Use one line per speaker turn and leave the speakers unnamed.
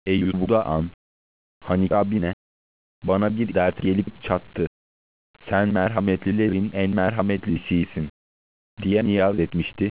Eyyuba an, Hanikabine, bana bir dert gelip çattı. Sen merhametlilerin en merhametlisisin, diye niyaz etmişti.